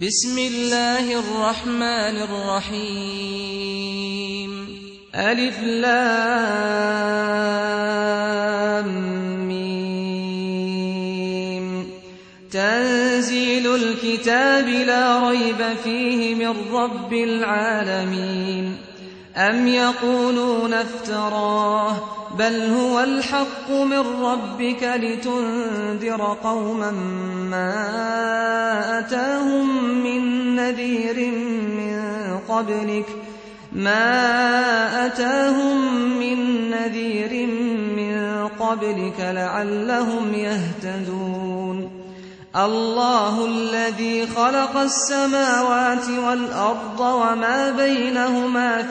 بسم الله الرحمن الرحيم ألف لام ميم تنزيل الكتاب لا ريب فيه من رب العالمين أم يقولون افتراه بل هو الحق من ربك لتنذر قوما ما أتاهم من نذير من قبلك لعلهم يهتدون الله الذي خلق السماوات والأرض وما بينهما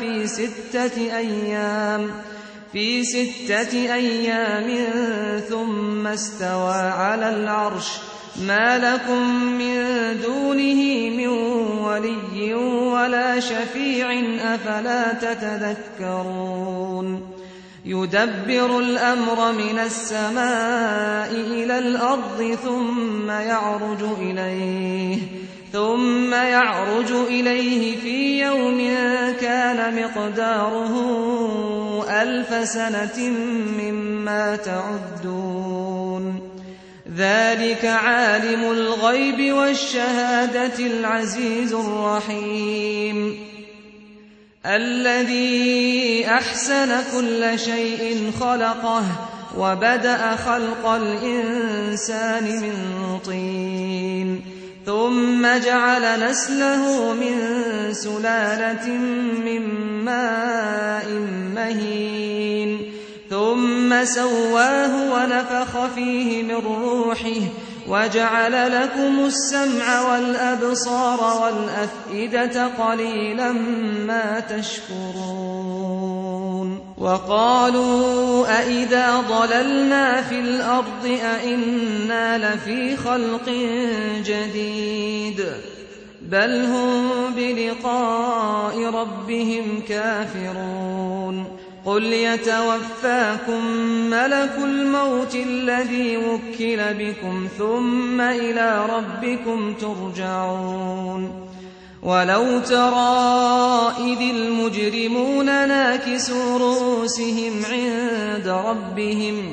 في 6 أيام ثم استوى على العرش ما لكم من دونه من ولي ولا شفيع أفلا تتذكرون يدبر الأمر من السماء إلى الأرض ثم يعرج إليه في يوم كان مقداره 1000 سنة مما تعدون ذلك عالم الغيب والشهادة العزيز الرحيم الذي أحسن كل شيء خلقه وبدأ خلق الإنسان من طين ثم جعل نسله من سلالة من ماء مهين ثم سواه ونفخ فيه من روحه وجعل لكم السمع والأبصار والأفئدة قليلا ما تشكرون وقالوا أئذا ضللنا في الأرض أئنا لفي خلق جديد بل هم بلقاء ربهم كافرون قل يتوفاكم ملك الموت الذي وكل بكم ثم إلى ربكم ترجعون ولو ترى إذ المجرمون ناكسوا رؤوسهم عند ربهم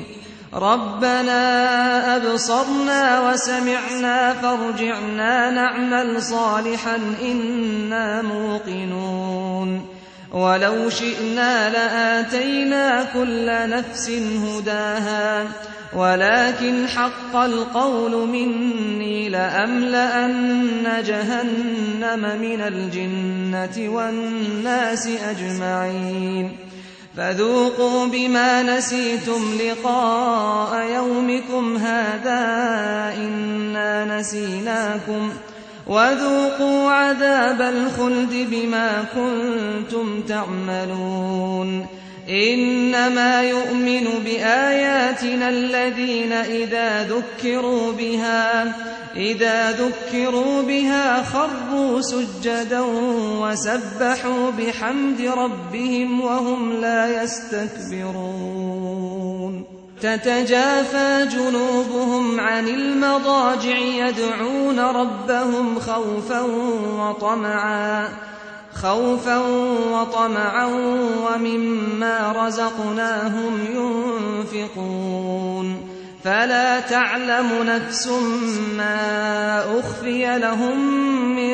ربنا أبصرنا وسمعنا فارجعنا نعمل صالحا إنا موقنون ولو شئنا لآتينا كل نفس هداها ولكن حق القول مني لأملأن جهنم من الجنة والناس أجمعين فذوقوا بما نسيتم لقاء يومكم هذا إنا نسيناكم وذوقوا عذاب الخلد بما كنتم تعملون إنما يؤمن بآياتنا الذين إذا ذكروا بها خروا سجدا وسبحوا بحمد ربهم وهم لا يستكبرون تتجافى جنوبهم عن المضاجع يدعون ربهم خوفا وطمعا ومما رزقناهم ينفقون فلا تعلم نفس ما أخفي لهم من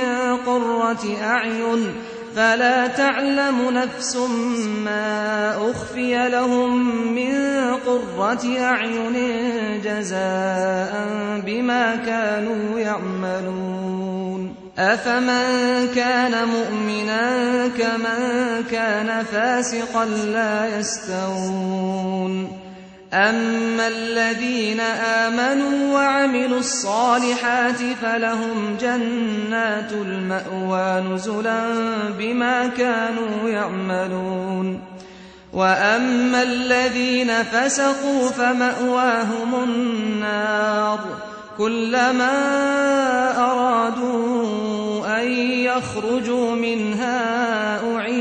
قرة أعين جزاء بما كانوا يعملون أفمن كان مؤمنا كمن كان فاسقا لا يستوون أما الذين آمنوا وعملوا الصالحات فلهم جنات المأوى نزلا بما كانوا يعملون وأما الذين فسقوا فمأواهم النار كلما أرادوا أن يخرجوا منها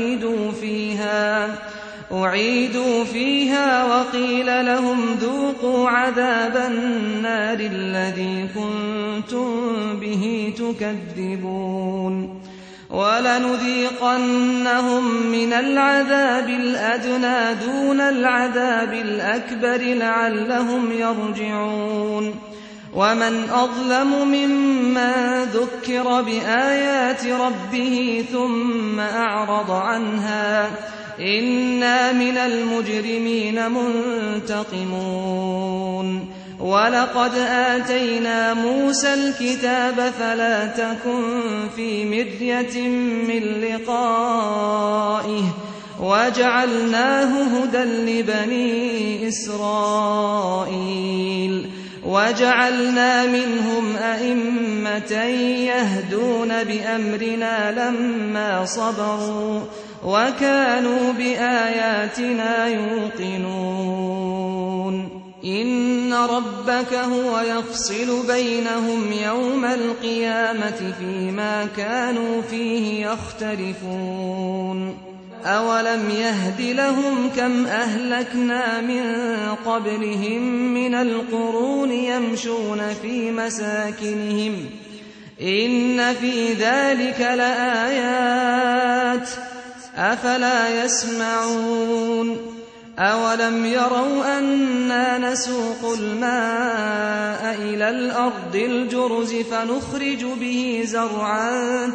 أعيدوا فيها وقيل لهم ذوقوا عذاب النار الذي كنتم به به تكذبون ولنذيقنهم من العذاب الأدنى دون العذاب الأكبر لعلهم يرجعون ومن أظلم ممن ذكر بآيات ربه ثم أعرض عنها إنا من المجرمين منتقمون ولقد آتينا موسى الكتاب فلا تكن في مرية من لقائه وجعلناه هدى لبني إسرائيل وجعلنا منهم أئمة يهدون بأمرنا لما صبروا وكانوا بآياتنا يوقنون إن ربك هو يفصل بينهم يوم القيامة فيما كانوا فيه يختلفون أولم يهد لهم كم أهلكنا من قبلهم من القرون يمشون في مساكنهم إن في ذلك لآيات أفلا يسمعون أولم يروا أنا نسوق الماء إلى الأرض الجرز فنخرج به زرعا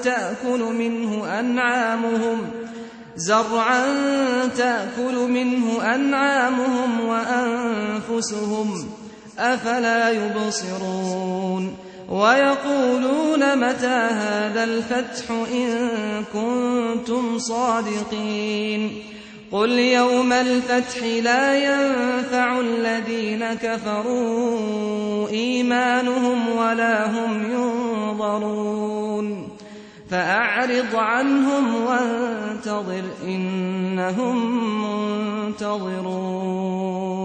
تأكل منه أنعامهم وأنفسهم أفلا يبصرون ويقولون متى هذا الفتح إن كنتم صادقين قل يوم الفتح لا ينفع الذين كفروا إيمانهم ولا هم ينظرون فأعرض عنهم وانتظر إنهم منتظرون